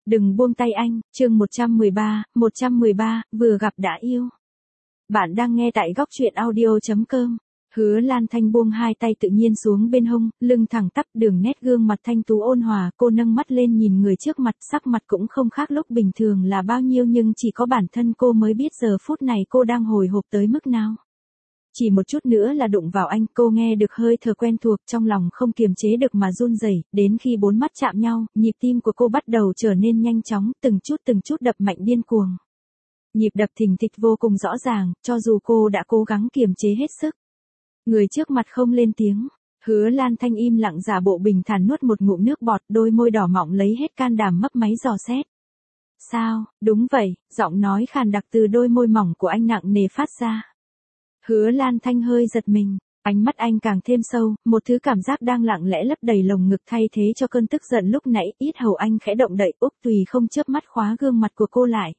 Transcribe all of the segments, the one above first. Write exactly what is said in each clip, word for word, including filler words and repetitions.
Đừng buông tay anh, chương một trăm mười ba, một trăm mười ba, vừa gặp đã yêu. Bạn đang nghe tại góc truyện audio chấm com. Hứa Lan Thanh buông hai tay tự nhiên xuống bên hông, lưng thẳng tắp, đường nét gương mặt thanh tú ôn hòa, cô nâng mắt lên nhìn người trước mặt, sắc mặt cũng không khác lúc bình thường là bao nhiêu, nhưng chỉ có bản thân cô mới biết giờ phút này cô đang hồi hộp tới mức nào. Chỉ một chút nữa là đụng vào anh, cô nghe được hơi thở quen thuộc, trong lòng không kiềm chế được mà run rẩy, đến khi bốn mắt chạm nhau, nhịp tim của cô bắt đầu trở nên nhanh chóng, từng chút từng chút đập mạnh điên cuồng. Nhịp đập thình thịch vô cùng rõ ràng, cho dù cô đã cố gắng kiềm chế hết sức. Người trước mặt không lên tiếng, Hứa Lan Thanh im lặng giả bộ bình thản nuốt một ngụm nước bọt, đôi môi đỏ mọng lấy hết can đảm mấp máy dò xét. Sao, đúng vậy, giọng nói khàn đặc từ đôi môi mỏng của anh nặng nề phát ra. Hứa Lan Thanh hơi giật mình, ánh mắt anh càng thêm sâu, một thứ cảm giác đang lặng lẽ lấp đầy lồng ngực thay thế cho cơn tức giận lúc nãy, yết hầu anh khẽ động đậy, Úc Tùy không chớp mắt khóa gương mặt của cô lại.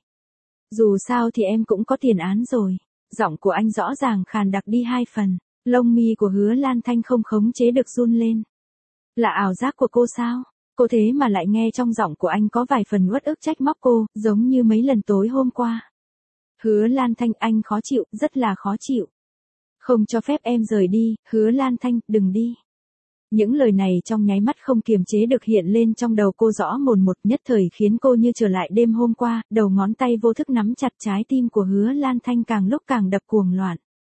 Dù sao thì em cũng có tiền án rồi, giọng của anh rõ ràng khàn đặc đi hai phần, lông mi của Hứa Lan Thanh không khống chế được run lên. Là ảo giác của cô sao? Cô thế mà lại nghe trong giọng của anh có vài phần uất ức trách móc cô, giống như mấy lần tối hôm qua. Hứa Lan Thanh, anh khó chịu, rất là khó chịu. Không cho phép em rời đi, Hứa Lan Thanh, đừng đi. Những lời này trong nháy mắt không kiềm chế được hiện lên trong đầu cô rõ mồn một, nhất thời khiến cô như trở lại đêm hôm qua, đầu ngón tay vô thức nắm chặt trái tim của Hứa Lan Thanh càng lúc càng đập cuồng loạn.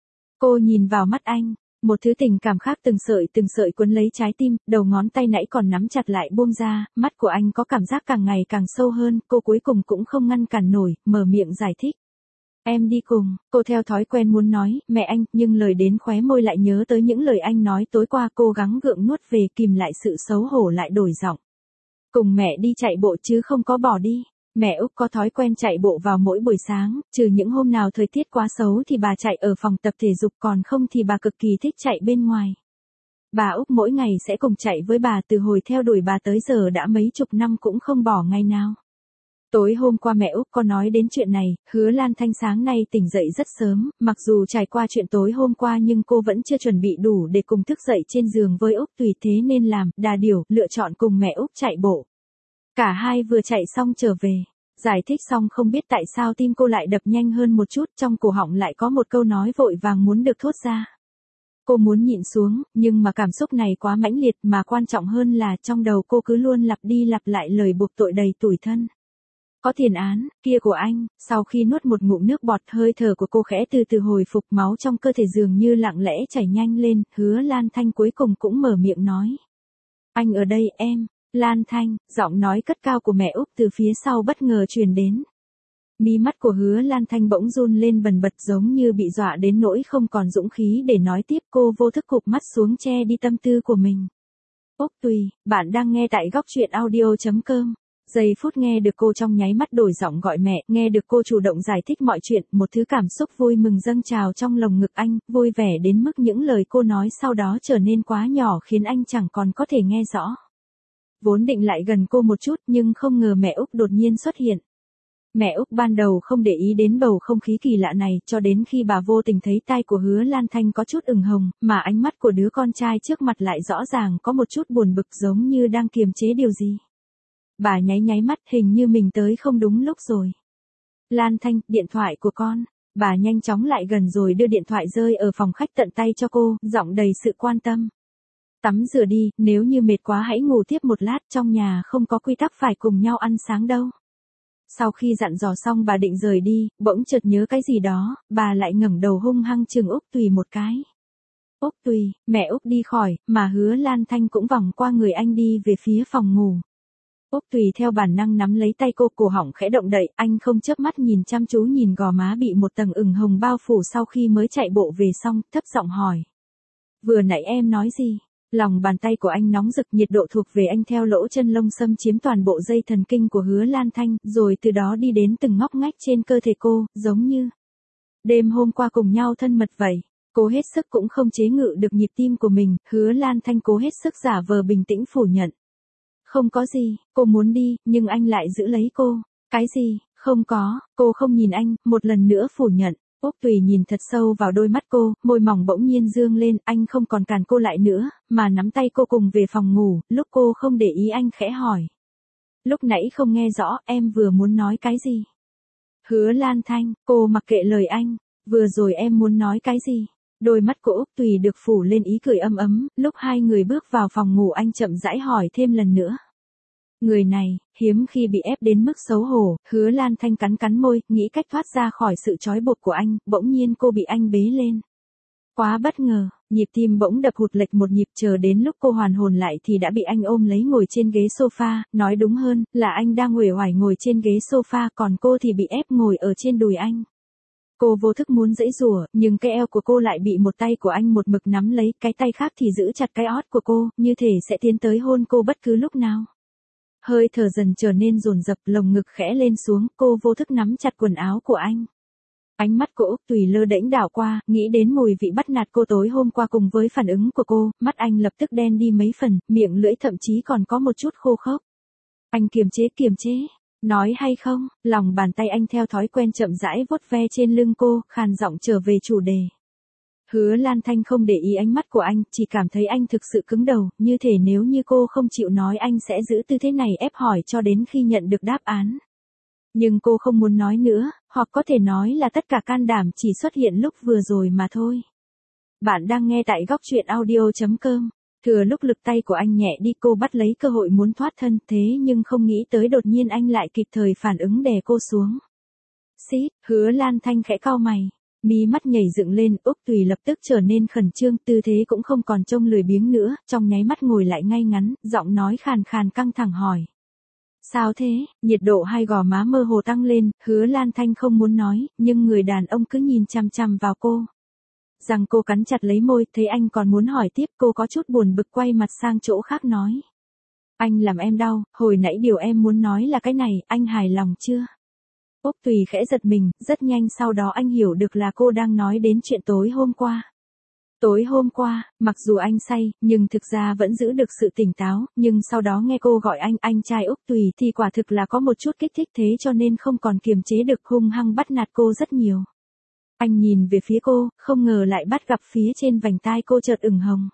Cô nhìn vào mắt anh, một thứ tình cảm khác từng sợi từng sợi cuốn lấy trái tim, đầu ngón tay nãy còn nắm chặt lại buông ra, mắt của anh có cảm giác càng ngày càng sâu hơn, cô cuối cùng cũng không ngăn cản nổi, mở miệng giải thích. Em đi cùng, cô theo thói quen muốn nói, mẹ anh, nhưng lời đến khóe môi lại nhớ tới những lời anh nói tối qua, cố gắng gượng nuốt về, kìm lại sự xấu hổ lại đổi giọng. Cùng mẹ đi chạy bộ chứ không có bỏ đi. Mẹ Úc có thói quen chạy bộ vào mỗi buổi sáng, trừ những hôm nào thời tiết quá xấu thì bà chạy ở phòng tập thể dục, còn không thì bà cực kỳ thích chạy bên ngoài. Bà Úc mỗi ngày sẽ cùng chạy với bà, từ hồi theo đuổi bà tới giờ đã mấy chục năm cũng không bỏ ngày nào. Tối hôm qua mẹ Úc có nói đến chuyện này, Hứa Lan Thanh sáng nay tỉnh dậy rất sớm, mặc dù trải qua chuyện tối hôm qua nhưng cô vẫn chưa chuẩn bị đủ để cùng thức dậy trên giường với Úc Tùy, thế nên làm, đà điểu, lựa chọn cùng mẹ Úc chạy bộ. Cả hai vừa chạy xong trở về, giải thích xong không biết tại sao tim cô lại đập nhanh hơn một chút, trong cổ họng lại có một câu nói vội vàng muốn được thốt ra. Cô muốn nhịn xuống, nhưng mà cảm xúc này quá mãnh liệt, mà quan trọng hơn là trong đầu cô cứ luôn lặp đi lặp lại lời buộc tội đầy tủi thân. Có tiền án, kia của anh, sau khi nuốt một ngụm nước bọt, hơi thở của cô khẽ từ từ hồi phục, máu trong cơ thể dường như lặng lẽ chảy nhanh lên, Hứa Lan Thanh cuối cùng cũng mở miệng nói. Anh ở đây em, Lan Thanh, giọng nói cất cao của mẹ Úc từ phía sau bất ngờ truyền đến. Mí mắt của Hứa Lan Thanh bỗng run lên bần bật, giống như bị dọa đến nỗi không còn dũng khí để nói tiếp, cô vô thức cụp mắt xuống che đi tâm tư của mình. Úc Tùy, bạn đang nghe tại góc truyện audio chấm com. Giây phút nghe được cô trong nháy mắt đổi giọng gọi mẹ, nghe được cô chủ động giải thích mọi chuyện, một thứ cảm xúc vui mừng dâng trào trong lồng ngực anh, vui vẻ đến mức những lời cô nói sau đó trở nên quá nhỏ khiến anh chẳng còn có thể nghe rõ. Vốn định lại gần cô một chút nhưng không ngờ mẹ Úc đột nhiên xuất hiện. Mẹ Úc ban đầu không để ý đến bầu không khí kỳ lạ này, cho đến khi bà vô tình thấy tai của Hứa Lan Thanh có chút ửng hồng, mà ánh mắt của đứa con trai trước mặt lại rõ ràng có một chút buồn bực, giống như đang kiềm chế điều gì. Bà nháy nháy mắt, hình như mình tới không đúng lúc rồi. Lan Thanh, điện thoại của con. Bà nhanh chóng lại gần rồi đưa điện thoại rơi ở phòng khách tận tay cho cô, giọng đầy sự quan tâm. Tắm rửa đi, nếu như mệt quá hãy ngủ tiếp một lát, trong nhà không có quy tắc phải cùng nhau ăn sáng đâu. Sau khi dặn dò xong bà định rời đi, bỗng chợt nhớ cái gì đó, bà lại ngẩng đầu hung hăng chừng Úc Tùy một cái. Úc Tùy, mẹ Úc đi khỏi, mà Hứa Lan Thanh cũng vòng qua người anh đi về phía phòng ngủ. Úc Tùy theo bản năng nắm lấy tay cô, cổ họng khẽ động đậy, anh không chớp mắt nhìn chăm chú nhìn gò má bị một tầng ửng hồng bao phủ sau khi mới chạy bộ về xong, thấp giọng hỏi. Vừa nãy em nói gì? Lòng bàn tay của anh nóng rực, nhiệt độ thuộc về anh theo lỗ chân lông xâm chiếm toàn bộ dây thần kinh của Hứa Lan Thanh, rồi từ đó đi đến từng ngóc ngách trên cơ thể cô, giống như đêm hôm qua cùng nhau thân mật vậy. Cô hết sức cũng không chế ngự được nhịp tim của mình, Hứa Lan Thanh cố hết sức giả vờ bình tĩnh phủ nhận. Không có gì, cô muốn đi, nhưng anh lại giữ lấy cô. Cái gì, không có, cô không nhìn anh, một lần nữa phủ nhận. Úc Tùy nhìn thật sâu vào đôi mắt cô, môi mỏng bỗng nhiên dương lên, anh không còn cản cô lại nữa, mà nắm tay cô cùng về phòng ngủ, lúc cô không để ý anh khẽ hỏi. lúc nãy không nghe rõ, em vừa muốn nói cái gì? Hứa Lan Thanh, cô mặc kệ lời anh, vừa rồi em muốn nói cái gì? Đôi mắt của Úc Tùy được phủ lên ý cười ấm ấm, lúc hai người bước vào phòng ngủ anh chậm rãi hỏi thêm lần nữa. Người này, hiếm khi bị ép đến mức xấu hổ, Hứa Lan Thanh cắn cắn môi, nghĩ cách thoát ra khỏi sự trói buộc của anh, bỗng nhiên cô bị anh bế lên. Quá bất ngờ, nhịp tim bỗng đập hụt lệch một nhịp, chờ đến lúc cô hoàn hồn lại thì đã bị anh ôm lấy ngồi trên ghế sofa, nói đúng hơn, là anh đang uể oải ngồi trên ghế sofa, còn cô thì bị ép ngồi ở trên đùi anh. Cô vô thức muốn giãy giụa, nhưng cái eo của cô lại bị một tay của anh một mực nắm lấy, cái tay khác thì giữ chặt cái ót của cô, như thể sẽ tiến tới hôn cô bất cứ lúc nào. Hơi thở dần trở nên dồn dập, lồng ngực khẽ lên xuống, cô vô thức nắm chặt quần áo của anh. Ánh mắt của Úc Tùy lơ đễnh đảo qua, nghĩ đến mùi vị bắt nạt cô tối hôm qua cùng với phản ứng của cô, mắt anh lập tức đen đi mấy phần, miệng lưỡi thậm chí còn có một chút khô khốc. Anh kiềm chế kiềm chế, nói hay không, lòng bàn tay anh theo thói quen chậm rãi vuốt ve trên lưng cô, khàn giọng trở về chủ đề. Hứa Lan Thanh không để ý ánh mắt của anh, chỉ cảm thấy anh thực sự cứng đầu, như thể nếu như cô không chịu nói anh sẽ giữ tư thế này ép hỏi cho đến khi nhận được đáp án. Nhưng cô không muốn nói nữa, hoặc có thể nói là tất cả can đảm chỉ xuất hiện lúc vừa rồi mà thôi. Bạn đang nghe tại góc truyện audio chấm com. Thừa lúc lực tay của anh nhẹ đi, cô bắt lấy cơ hội muốn thoát thân, thế nhưng không nghĩ tới đột nhiên anh lại kịp thời phản ứng đè cô xuống. Xít, Hứa Lan Thanh khẽ cau mày, mí mắt nhảy dựng lên, Úc Tùy lập tức trở nên khẩn trương, tư thế cũng không còn trông lười biếng nữa, trong nháy mắt ngồi lại ngay ngắn, giọng nói khàn khàn căng thẳng hỏi. Sao thế, nhiệt độ hai gò má mơ hồ tăng lên, Hứa Lan Thanh không muốn nói, nhưng người đàn ông cứ nhìn chằm chằm vào cô. Rằng cô cắn chặt lấy môi, thấy anh còn muốn hỏi tiếp, cô có chút buồn bực quay mặt sang chỗ khác nói. Anh làm em đau, hồi nãy điều em muốn nói là cái này, anh hài lòng chưa? Úc Tùy khẽ giật mình, rất nhanh sau đó anh hiểu được là cô đang nói đến chuyện tối hôm qua. Tối hôm qua, mặc dù anh say, nhưng thực ra vẫn giữ được sự tỉnh táo, nhưng sau đó nghe cô gọi anh, anh trai Úc Tùy thì quả thực là có một chút kích thích, thế cho nên không còn kiềm chế được, hung hăng bắt nạt cô rất nhiều. Anh nhìn về phía cô, không ngờ lại bắt gặp phía trên vành tai cô chợt ửng hồng.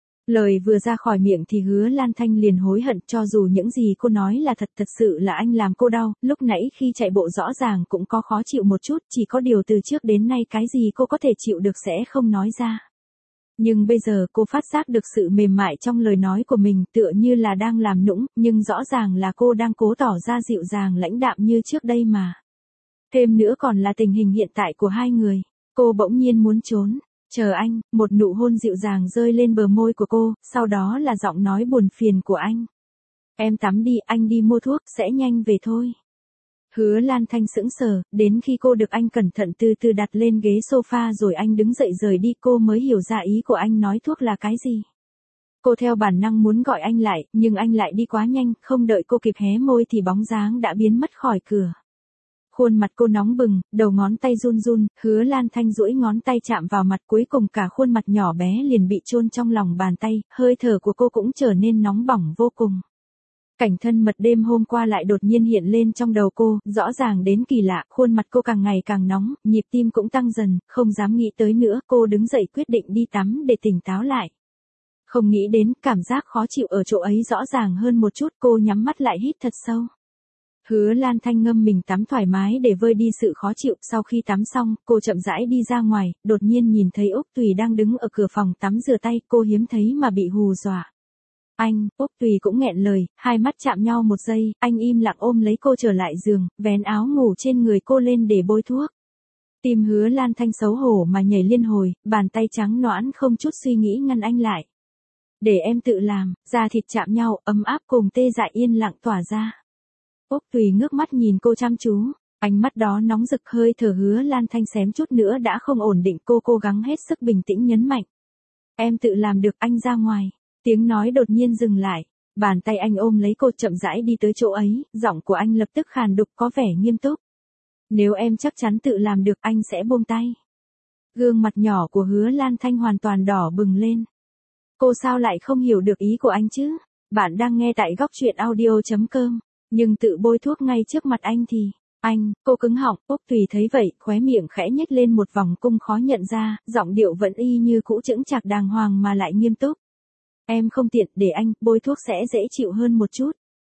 Lời vừa ra khỏi miệng thì Hứa Lan Thanh liền hối hận, cho dù những gì cô nói là thật, thật sự là anh làm cô đau, lúc nãy khi chạy bộ rõ ràng cũng có khó chịu một chút, chỉ có điều từ trước đến nay cái gì cô có thể chịu được sẽ không nói ra. Nhưng bây giờ cô phát giác được sự mềm mại trong lời nói của mình, tựa như là đang làm nũng, nhưng rõ ràng là cô đang cố tỏ ra dịu dàng lãnh đạm như trước đây mà. Thêm nữa còn là tình hình hiện tại của hai người. Cô bỗng nhiên muốn trốn. Chờ anh, một nụ hôn dịu dàng rơi lên bờ môi của cô, sau đó là giọng nói buồn phiền của anh. Em tắm đi, anh đi mua thuốc, sẽ nhanh về thôi. Hứa Lan Thanh sững sờ, đến khi cô được anh cẩn thận từ từ đặt lên ghế sofa rồi anh đứng dậy rời đi, cô mới hiểu ra ý của anh nói thuốc là cái gì. Cô theo bản năng muốn gọi anh lại, nhưng anh lại đi quá nhanh, không đợi cô kịp hé môi thì bóng dáng đã biến mất khỏi cửa. Khuôn mặt cô nóng bừng, đầu ngón tay run run, Hứa Lan Thanh duỗi ngón tay chạm vào mặt, cuối cùng cả khuôn mặt nhỏ bé liền bị chôn trong lòng bàn tay, hơi thở của cô cũng trở nên nóng bỏng vô cùng. Cảnh thân mật đêm hôm qua lại đột nhiên hiện lên trong đầu cô, rõ ràng đến kỳ lạ, khuôn mặt cô càng ngày càng nóng, nhịp tim cũng tăng dần, không dám nghĩ tới nữa, cô đứng dậy quyết định đi tắm để tỉnh táo lại. Không nghĩ đến, cảm giác khó chịu ở chỗ ấy rõ ràng hơn một chút, cô nhắm mắt lại hít thật sâu. Hứa Lan Thanh ngâm mình tắm thoải mái để vơi đi sự khó chịu, sau khi tắm xong, cô chậm rãi đi ra ngoài, đột nhiên nhìn thấy Úc Tùy đang đứng ở cửa phòng tắm rửa tay, cô hiếm thấy mà bị hù dọa. Anh, Úc Tùy cũng nghẹn lời, hai mắt chạm nhau một giây, anh im lặng ôm lấy cô trở lại giường, vén áo ngủ trên người cô lên để bôi thuốc. Tim Hứa Lan Thanh xấu hổ mà nhảy liên hồi, bàn tay trắng nõn không chút suy nghĩ ngăn anh lại. Để em tự làm, da thịt chạm nhau, ấm áp cùng tê dại yên lặng tỏa ra. Úc Tùy ngước mắt nhìn cô chăm chú, ánh mắt đó nóng rực, hơi thở Hứa Lan Thanh xém chút nữa đã không ổn định, cô cố gắng hết sức bình tĩnh nhấn mạnh. Em tự làm được, anh ra ngoài. Tiếng nói đột nhiên dừng lại, bàn tay anh ôm lấy cô chậm rãi đi tới chỗ ấy, giọng của anh lập tức khàn đục có vẻ nghiêm túc. Nếu em chắc chắn tự làm được anh sẽ buông tay. Gương mặt nhỏ của Hứa Lan Thanh hoàn toàn đỏ bừng lên. Cô sao lại không hiểu được ý của anh chứ? Bạn đang nghe tại góc truyện audio chấm com. Nhưng tự bôi thuốc ngay trước mặt anh thì, anh, cô cứng họng, Úc Tùy thấy vậy, khóe miệng khẽ nhếch lên một vòng cung khó nhận ra, giọng điệu vẫn y như cũ chững chạc đàng hoàng mà lại nghiêm túc. Em không tiện, để anh, bôi thuốc sẽ dễ chịu hơn một chút.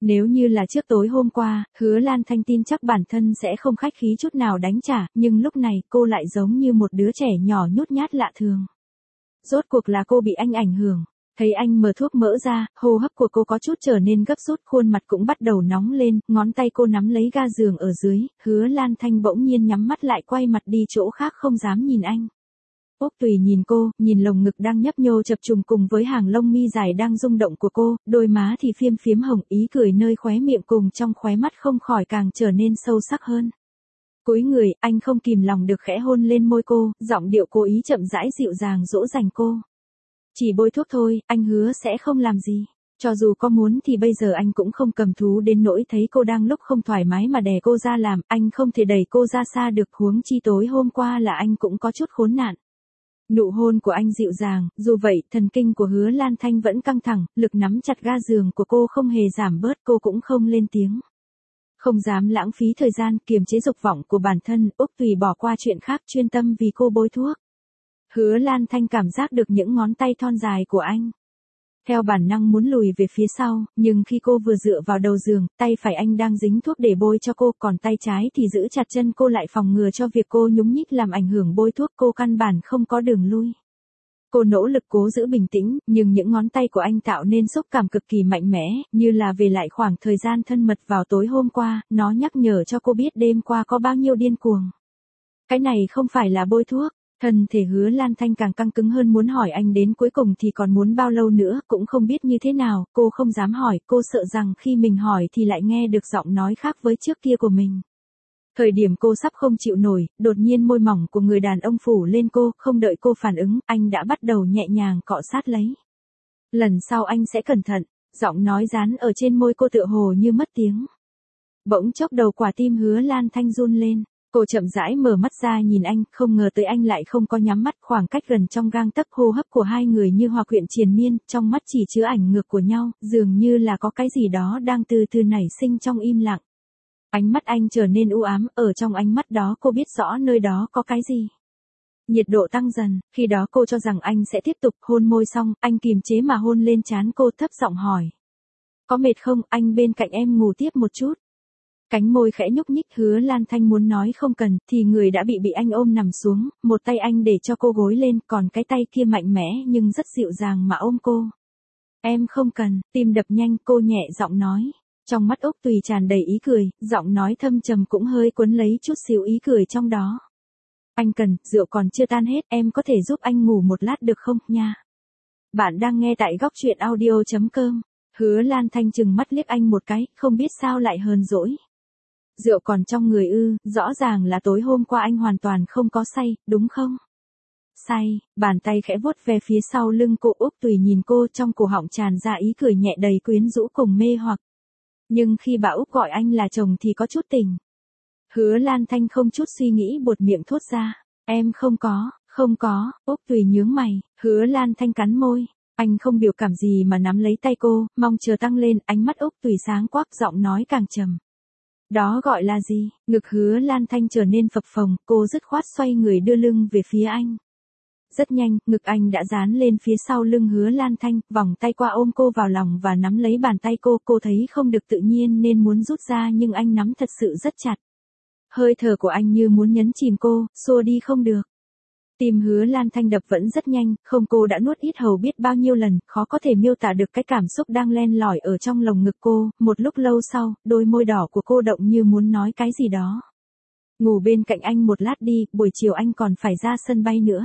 Nếu như là trước tối hôm qua, Hứa Lan Thanh tin chắc bản thân sẽ không khách khí chút nào đánh trả, nhưng lúc này cô lại giống như một đứa trẻ nhỏ nhút nhát lạ thường. Rốt cuộc là cô bị anh ảnh hưởng. Thấy anh mở thuốc mỡ ra, hô hấp của cô có chút trở nên gấp rút, khuôn mặt cũng bắt đầu nóng lên, ngón tay cô nắm lấy ga giường ở dưới, Hứa Lan Thanh bỗng nhiên nhắm mắt lại quay mặt đi chỗ khác không dám nhìn anh. Úc Tùy nhìn cô, nhìn lồng ngực đang nhấp nhô chập trùng cùng với hàng lông mi dài đang rung động của cô, đôi má thì phiếm phiếm hồng, ý cười nơi khóe miệng cùng trong khóe mắt không khỏi càng trở nên sâu sắc hơn. Cúi người, anh không kìm lòng được khẽ hôn lên môi cô, giọng điệu cố ý chậm rãi dịu dàng dỗ dành cô. Chỉ bôi thuốc thôi, anh hứa sẽ không làm gì. Cho dù có muốn thì bây giờ anh cũng không cầm thú đến nỗi thấy cô đang lúc không thoải mái mà đè cô ra làm, anh không thể đẩy cô ra xa được, huống chi tối hôm qua là anh cũng có chút khốn nạn. Nụ hôn của anh dịu dàng, dù vậy, thần kinh của Hứa Lan Thanh vẫn căng thẳng, lực nắm chặt ga giường của cô không hề giảm bớt, cô cũng không lên tiếng. Không dám lãng phí thời gian, kiềm chế dục vọng của bản thân, Úc Tùy bỏ qua chuyện khác chuyên tâm vì cô bôi thuốc. Hứa Lan Thanh cảm giác được những ngón tay thon dài của anh. Theo bản năng muốn lùi về phía sau, nhưng khi cô vừa dựa vào đầu giường, tay phải anh đang dính thuốc để bôi cho cô, còn tay trái thì giữ chặt chân cô lại phòng ngừa cho việc cô nhúng nhích làm ảnh hưởng bôi thuốc, cô căn bản không có đường lui. Cô nỗ lực cố giữ bình tĩnh, nhưng những ngón tay của anh tạo nên xúc cảm cực kỳ mạnh mẽ, như là về lại khoảng thời gian thân mật vào tối hôm qua, nó nhắc nhở cho cô biết đêm qua có bao nhiêu điên cuồng. Cái này không phải là bôi thuốc. Thân thể Hứa Lan Thanh càng căng cứng hơn, muốn hỏi anh đến cuối cùng thì còn muốn bao lâu nữa, cũng không biết như thế nào, cô không dám hỏi, cô sợ rằng khi mình hỏi thì lại nghe được giọng nói khác với trước kia của mình. Thời điểm cô sắp không chịu nổi, đột nhiên môi mỏng của người đàn ông phủ lên cô, không đợi cô phản ứng, anh đã bắt đầu nhẹ nhàng cọ sát lấy. Lần sau anh sẽ cẩn thận, giọng nói dán ở trên môi cô tựa hồ như mất tiếng. Bỗng chốc đầu quả tim Hứa Lan Thanh run lên. Cô chậm rãi mở mắt ra nhìn anh, không ngờ tới anh lại không có nhắm mắt, khoảng cách gần trong gang tấc, hô hấp của hai người như hòa quyện triền miên, trong mắt chỉ chứa ảnh ngược của nhau, dường như là có cái gì đó đang từ từ nảy sinh trong im lặng. Ánh mắt anh trở nên u ám, ở trong ánh mắt đó cô biết rõ nơi đó có cái gì. Nhiệt độ tăng dần, khi đó cô cho rằng anh sẽ tiếp tục, hôn môi xong, anh kìm chế mà hôn lên trán cô, thấp giọng hỏi. Có mệt không, anh bên cạnh em ngủ tiếp một chút. Cánh môi khẽ nhúc nhích, Hứa Lan Thanh muốn nói không cần, thì người đã bị bị anh ôm nằm xuống, một tay anh để cho cô gối lên, còn cái tay kia mạnh mẽ nhưng rất dịu dàng mà ôm cô. Em không cần, tim đập nhanh, cô nhẹ giọng nói. Trong mắt Úc Tùy tràn đầy ý cười, giọng nói thâm trầm cũng hơi cuốn lấy chút xíu ý cười trong đó. Anh cần, rượu còn chưa tan hết, em có thể giúp anh ngủ một lát được không, nha. Bạn đang nghe tại góc truyện audio chấm com. Hứa Lan Thanh chừng mắt liếc anh một cái, không biết sao lại hờn dỗi. Rượu còn trong người ư, rõ ràng là tối hôm qua anh hoàn toàn không có say, đúng không? Say, bàn tay khẽ vuốt về phía sau lưng cô. Úc Tùy nhìn cô, trong cổ họng tràn ra ý cười nhẹ đầy quyến rũ cùng mê hoặc. Nhưng khi bà Úc gọi anh là chồng thì có chút tỉnh. Hứa Lan Thanh không chút suy nghĩ buột miệng thốt ra. Em không có, không có. Úc Tùy nhướng mày, Hứa Lan Thanh cắn môi. Anh không biểu cảm gì mà nắm lấy tay cô, mong chờ tăng lên, ánh mắt Úc Tùy sáng quắc, giọng nói càng trầm. Đó gọi là gì? Ngực Hứa Lan Thanh trở nên phập phồng, cô dứt khoát xoay người đưa lưng về phía anh. Rất nhanh, ngực anh đã dán lên phía sau lưng Hứa Lan Thanh, vòng tay qua ôm cô vào lòng và nắm lấy bàn tay cô, cô thấy không được tự nhiên nên muốn rút ra nhưng anh nắm thật sự rất chặt. Hơi thở của anh như muốn nhấn chìm cô, xua đi không được. Tim Hứa Lan Thanh đập vẫn rất nhanh, không cô đã nuốt ít hầu biết bao nhiêu lần, khó có thể miêu tả được cái cảm xúc đang len lỏi ở trong lồng ngực cô, một lúc lâu sau, đôi môi đỏ của cô động như muốn nói cái gì đó. Ngủ bên cạnh anh một lát đi, buổi chiều anh còn phải ra sân bay nữa.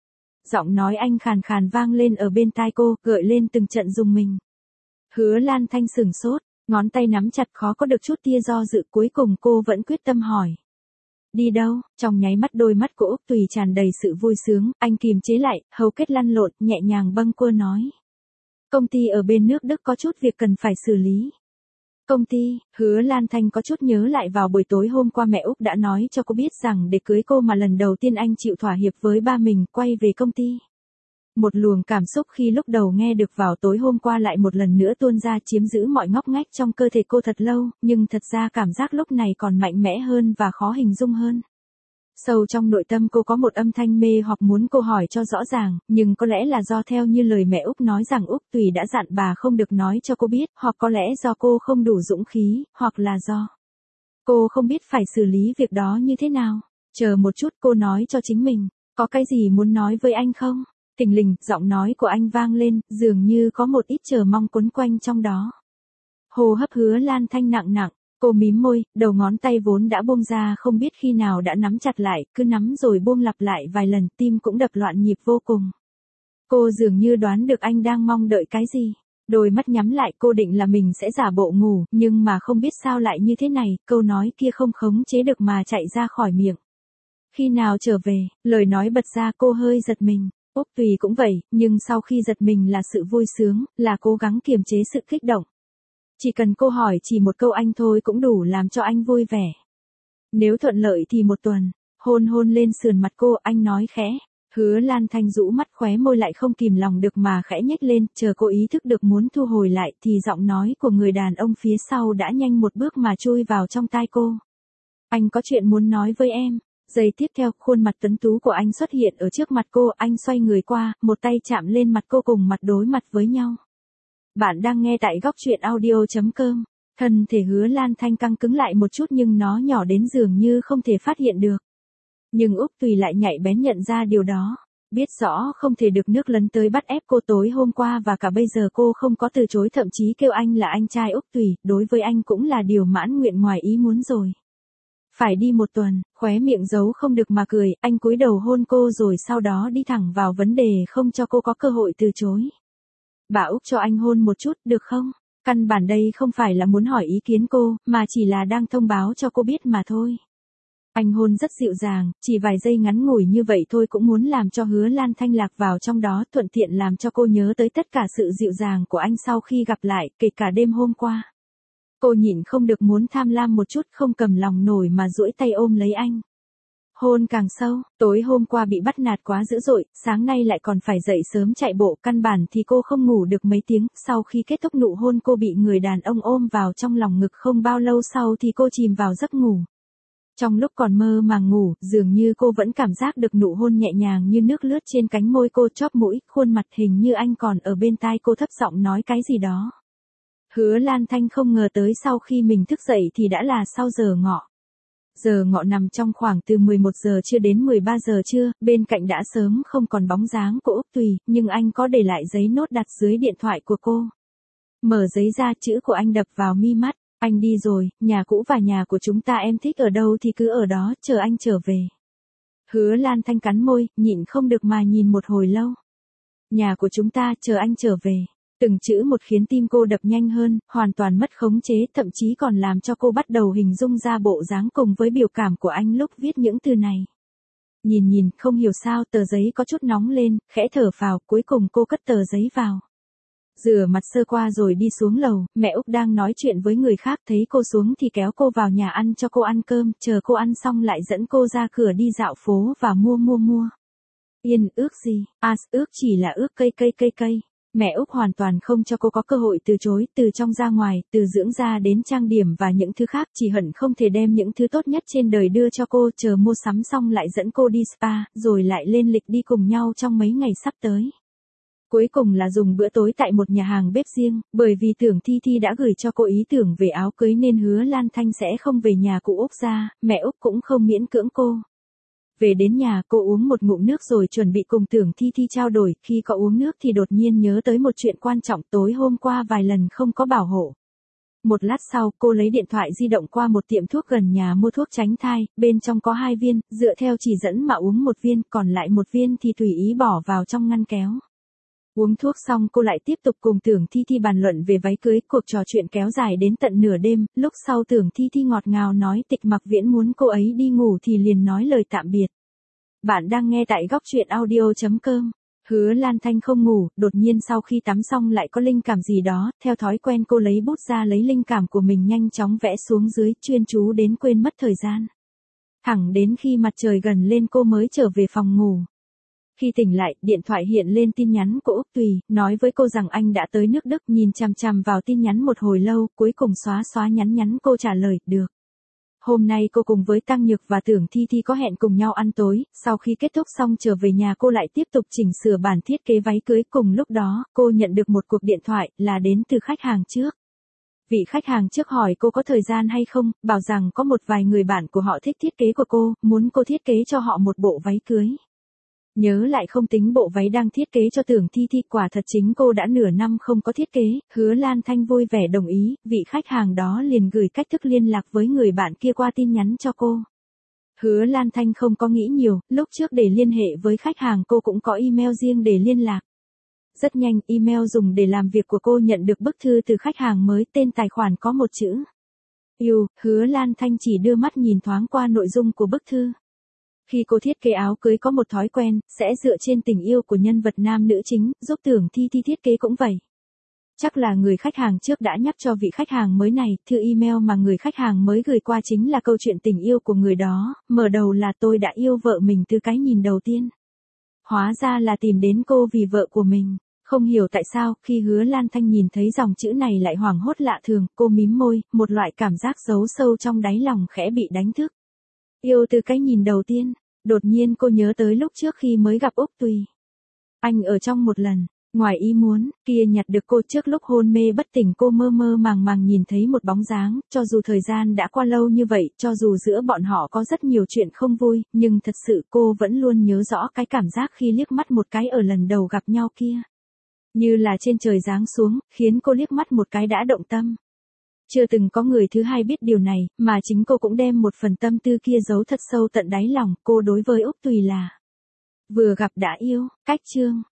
Giọng nói anh khàn khàn vang lên ở bên tai cô, gợi lên từng trận rùng mình. Hứa Lan Thanh sửng sốt, ngón tay nắm chặt khó có được chút tia do dự, cuối cùng cô vẫn quyết tâm hỏi. Đi đâu? Trong nháy mắt đôi mắt của Úc Tùy tràn đầy sự vui sướng, anh kìm chế lại, hầu kết lăn lộn, nhẹ nhàng bâng quơ nói. Công ty ở bên nước Đức có chút việc cần phải xử lý. Công ty, Hứa Lan Thanh có chút nhớ lại vào buổi tối hôm qua mẹ Úc đã nói cho cô biết rằng để cưới cô mà lần đầu tiên anh chịu thỏa hiệp với ba mình, quay về công ty. Một luồng cảm xúc khi lúc đầu nghe được vào tối hôm qua lại một lần nữa tuôn ra chiếm giữ mọi ngóc ngách trong cơ thể cô thật lâu, nhưng thật ra cảm giác lúc này còn mạnh mẽ hơn và khó hình dung hơn. Sâu trong nội tâm cô có một âm thanh mê hoặc muốn cô hỏi cho rõ ràng, nhưng có lẽ là do theo như lời mẹ Úc nói rằng Úc Tùy đã dặn bà không được nói cho cô biết, hoặc có lẽ do cô không đủ dũng khí, hoặc là do cô không biết phải xử lý việc đó như thế nào. Chờ một chút, cô nói cho chính mình, có cái gì muốn nói với anh không? Thình lình, giọng nói của anh vang lên, dường như có một ít chờ mong quấn quanh trong đó. Hô hấp Hứa Lan Thanh nặng nặng, cô mím môi, đầu ngón tay vốn đã buông ra không biết khi nào đã nắm chặt lại, cứ nắm rồi buông lặp lại vài lần, tim cũng đập loạn nhịp vô cùng. Cô dường như đoán được anh đang mong đợi cái gì. Đôi mắt nhắm lại, cô định là mình sẽ giả bộ ngủ, nhưng mà không biết sao lại như thế này, câu nói kia không khống chế được mà chạy ra khỏi miệng. Khi nào trở về, lời nói bật ra, cô hơi giật mình. Úc Tùy cũng vậy, nhưng sau khi giật mình là sự vui sướng, là cố gắng kiềm chế sự kích động. Chỉ cần cô hỏi chỉ một câu anh thôi cũng đủ làm cho anh vui vẻ. Nếu thuận lợi thì một tuần. Hôn hôn lên sườn mặt cô, anh nói khẽ. Hứa Lan Thanh rũ mắt, khóe môi lại không kìm lòng được mà khẽ nhếch lên, chờ cô ý thức được muốn thu hồi lại thì giọng nói của người đàn ông phía sau đã nhanh một bước mà chui vào trong tai cô. Anh có chuyện muốn nói với em. Giây tiếp theo, khuôn mặt tuấn tú của anh xuất hiện ở trước mặt cô, anh xoay người qua, một tay chạm lên mặt cô cùng mặt đối mặt với nhau. Bạn đang nghe tại góc truyện audio chấm com. Thân thể Hứa Lan Thanh căng cứng lại một chút nhưng nó nhỏ đến dường như không thể phát hiện được. Nhưng Úc Tùy lại nhạy bén nhận ra điều đó. Biết rõ không thể được nước lấn tới bắt ép cô tối hôm qua và cả bây giờ cô không có từ chối, thậm chí kêu anh là anh trai Úc Tùy, đối với anh cũng là điều mãn nguyện ngoài ý muốn rồi. Phải đi một tuần, khóe miệng giấu không được mà cười, anh cúi đầu hôn cô rồi sau đó đi thẳng vào vấn đề không cho cô có cơ hội từ chối. Bà Úc cho anh hôn một chút, được không? Căn bản đây không phải là muốn hỏi ý kiến cô, mà chỉ là đang thông báo cho cô biết mà thôi. Anh hôn rất dịu dàng, chỉ vài giây ngắn ngủi như vậy thôi cũng muốn làm cho Hứa Lan Thanh lạc vào trong đó, thuận tiện làm cho cô nhớ tới tất cả sự dịu dàng của anh sau khi gặp lại, kể cả đêm hôm qua. Cô nhịn không được muốn tham lam một chút, không cầm lòng nổi mà duỗi tay ôm lấy anh. Hôn càng sâu, tối hôm qua bị bắt nạt quá dữ dội, sáng nay lại còn phải dậy sớm chạy bộ, căn bản thì cô không ngủ được mấy tiếng, sau khi kết thúc nụ hôn cô bị người đàn ông ôm vào trong lòng ngực, không bao lâu sau thì cô chìm vào giấc ngủ. Trong lúc còn mơ màng ngủ, dường như cô vẫn cảm giác được nụ hôn nhẹ nhàng như nước lướt trên cánh môi cô, chóp mũi, khuôn mặt, hình như anh còn ở bên tai cô thấp giọng nói cái gì đó. Hứa Lan Thanh không ngờ tới sau khi mình thức dậy thì đã là sau giờ ngọ. Giờ ngọ nằm trong khoảng từ mười một giờ trưa đến mười ba giờ trưa, bên cạnh đã sớm không còn bóng dáng của Úc Tùy, nhưng anh có để lại giấy nốt đặt dưới điện thoại của cô. Mở giấy ra, chữ của anh đập vào mi mắt, anh đi rồi, nhà cũ và nhà của chúng ta em thích ở đâu thì cứ ở đó, chờ anh trở về. Hứa Lan Thanh cắn môi, nhịn không được mà nhìn một hồi lâu. Nhà của chúng ta, chờ anh trở về. Từng chữ một khiến tim cô đập nhanh hơn, hoàn toàn mất khống chế, thậm chí còn làm cho cô bắt đầu hình dung ra bộ dáng cùng với biểu cảm của anh lúc viết những từ này. Nhìn nhìn, không hiểu sao tờ giấy có chút nóng lên, khẽ thở phào, cuối cùng cô cất tờ giấy vào. Rửa mặt sơ qua rồi đi xuống lầu, mẹ Úc đang nói chuyện với người khác, thấy cô xuống thì kéo cô vào nhà ăn cho cô ăn cơm, chờ cô ăn xong lại dẫn cô ra cửa đi dạo phố và mua mua mua. Yên, ước gì? À, ước chỉ là ước cây cây cây cây. Mẹ Úc hoàn toàn không cho cô có cơ hội từ chối, từ trong ra ngoài, từ dưỡng da đến trang điểm và những thứ khác, chỉ hận không thể đem những thứ tốt nhất trên đời đưa cho cô, chờ mua sắm xong lại dẫn cô đi spa, rồi lại lên lịch đi cùng nhau trong mấy ngày sắp tới. Cuối cùng là dùng bữa tối tại một nhà hàng bếp riêng, bởi vì Tưởng Thi Thi đã gửi cho cô ý tưởng về áo cưới nên Hứa Lan Thanh sẽ không về nhà cụ Úc ra, mẹ Úc cũng không miễn cưỡng cô. Về đến nhà, cô uống một ngụm nước rồi chuẩn bị cùng Tưởng Thi Thi trao đổi, khi có uống nước thì đột nhiên nhớ tới một chuyện quan trọng, tối hôm qua vài lần không có bảo hộ. Một lát sau, cô lấy điện thoại di động qua một tiệm thuốc gần nhà mua thuốc tránh thai, bên trong có hai viên, dựa theo chỉ dẫn mà uống một viên, còn lại một viên thì tùy ý bỏ vào trong ngăn kéo. Uống thuốc xong cô lại tiếp tục cùng Tưởng Thi Thi bàn luận về váy cưới, cuộc trò chuyện kéo dài đến tận nửa đêm, lúc sau Tưởng Thi Thi ngọt ngào nói Tịch Mặc Viễn muốn cô ấy đi ngủ thì liền nói lời tạm biệt. Bạn đang nghe tại góc truyện audio chấm com. Hứa Lan Thanh không ngủ, đột nhiên sau khi tắm xong lại có linh cảm gì đó, theo thói quen cô lấy bút ra lấy linh cảm của mình nhanh chóng vẽ xuống dưới, chuyên chú đến quên mất thời gian. Thẳng đến khi mặt trời gần lên cô mới trở về phòng ngủ. Khi tỉnh lại, điện thoại hiện lên tin nhắn của Úc Tùy, nói với cô rằng anh đã tới nước Đức, nhìn chằm chằm vào tin nhắn một hồi lâu, cuối cùng xóa xóa nhắn nhắn cô trả lời, được. Hôm nay cô cùng với Tăng Nhược và Tưởng Thi Thi có hẹn cùng nhau ăn tối, sau khi kết thúc xong trở về nhà cô lại tiếp tục chỉnh sửa bản thiết kế váy cưới. Cùng lúc đó, cô nhận được một cuộc điện thoại, là đến từ khách hàng trước. Vị khách hàng trước hỏi cô có thời gian hay không, bảo rằng có một vài người bạn của họ thích thiết kế của cô, muốn cô thiết kế cho họ một bộ váy cưới. Nhớ lại không tính bộ váy đang thiết kế cho Tưởng Thi Thi, quả thật chính cô đã nửa năm không có thiết kế. Hứa Lan Thanh vui vẻ đồng ý, vị khách hàng đó liền gửi cách thức liên lạc với người bạn kia qua tin nhắn cho cô. Hứa Lan Thanh không có nghĩ nhiều, lúc trước để liên hệ với khách hàng cô cũng có email riêng để liên lạc. Rất nhanh, email dùng để làm việc của cô nhận được bức thư từ khách hàng mới, tên tài khoản có một chữ yêu. Hứa Lan Thanh chỉ đưa mắt nhìn thoáng qua nội dung của bức thư. Khi cô thiết kế áo cưới có một thói quen, sẽ dựa trên tình yêu của nhân vật nam nữ chính, giúp Tưởng Thi Thi thiết kế cũng vậy. Chắc là người khách hàng trước đã nhắc cho vị khách hàng mới này, thư email mà người khách hàng mới gửi qua chính là câu chuyện tình yêu của người đó, mở đầu là tôi đã yêu vợ mình từ cái nhìn đầu tiên. Hóa ra là tìm đến cô vì vợ của mình. Không hiểu tại sao, khi Hứa Lan Thanh nhìn thấy dòng chữ này lại hoảng hốt lạ thường, cô mím môi, một loại cảm giác giấu sâu trong đáy lòng khẽ bị đánh thức. Yêu từ cái nhìn đầu tiên, đột nhiên cô nhớ tới lúc trước khi mới gặp Úc Tùy. Anh ở trong một lần, ngoài ý muốn, kia nhặt được cô trước lúc hôn mê bất tỉnh, cô mơ mơ màng màng nhìn thấy một bóng dáng, cho dù thời gian đã qua lâu như vậy, cho dù giữa bọn họ có rất nhiều chuyện không vui, nhưng thật sự cô vẫn luôn nhớ rõ cái cảm giác khi liếc mắt một cái ở lần đầu gặp nhau kia. Như là trên trời giáng xuống, khiến cô liếc mắt một cái đã động tâm. Chưa từng có người thứ hai biết điều này, mà chính cô cũng đem một phần tâm tư kia giấu thật sâu tận đáy lòng. Cô đối với Úc Tùy là vừa gặp đã yêu. Cách chương